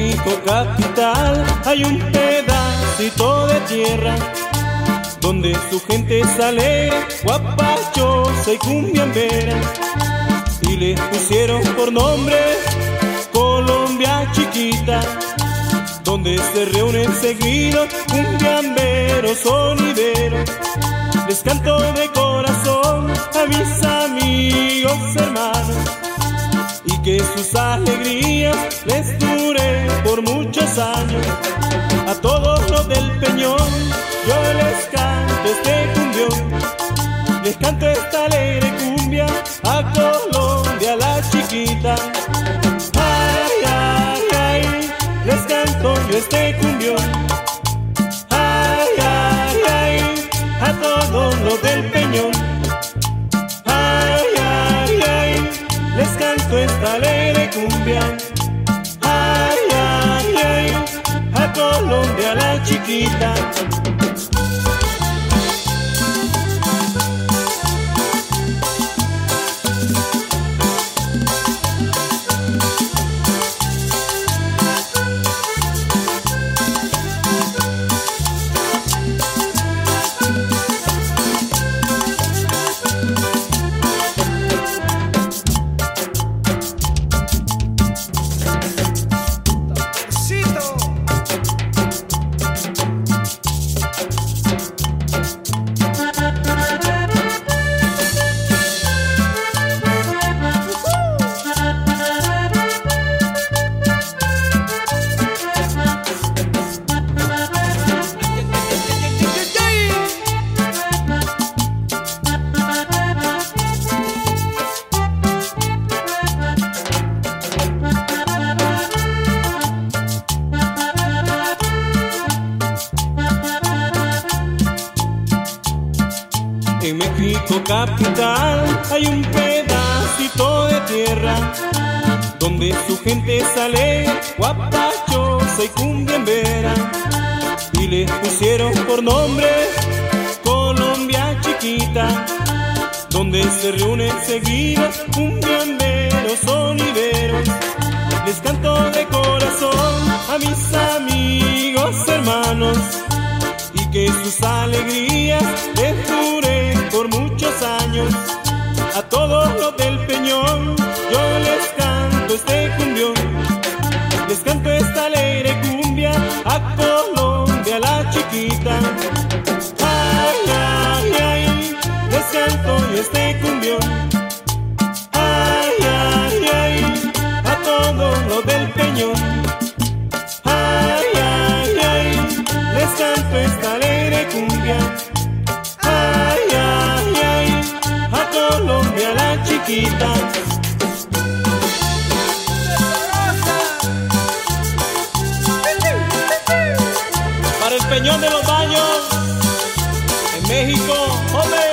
México capital hay un pedacito de tierra donde su gente es alegre, guapachosa y cumbiambera, y le pusieron por nombre Colombia Chiquita, donde se reúnen seguidos cumbiamberos sonideros. Les canto de corazón a mis amigos hermanos, y que sus alegrías les dure por muchos años. A todos los del Peñón yo les canto este cumbión, les canto esta alegre cumbia a Colombia la Chiquita. Ay, ay, ay, les canto yo este cumbión. Ay, ay, ay, a todos los del Peñón. Ay, ay, ay, les canto esta alegre cumbia. Ay, ay, ay, a Colombia la Chiquita. En México capital hay un pedacito de tierra donde su gente es alegre, guapachosa y cumbiambera, y le pusieron por nombre Colombia Chiquita, donde se reúnen seguidos cumbiamberos sonideros. Les canto de corazón a mis amigos hermanos, y que sus alegrías les duren por muchos años. A todos los del Peñón yo les canto este cumbión, les canto esta alegre cumbia a Colombia la Chiquita. Ay, ay, ay, les canto yo este cumbión. Ay, ay, ay, a todos los del Peñón. Ay, ay, ay, les canto esta alegre cumbia. Ay, ay, ay, a Colombia la Chiquita. Para el Peñón de los Baños, en México, hombre.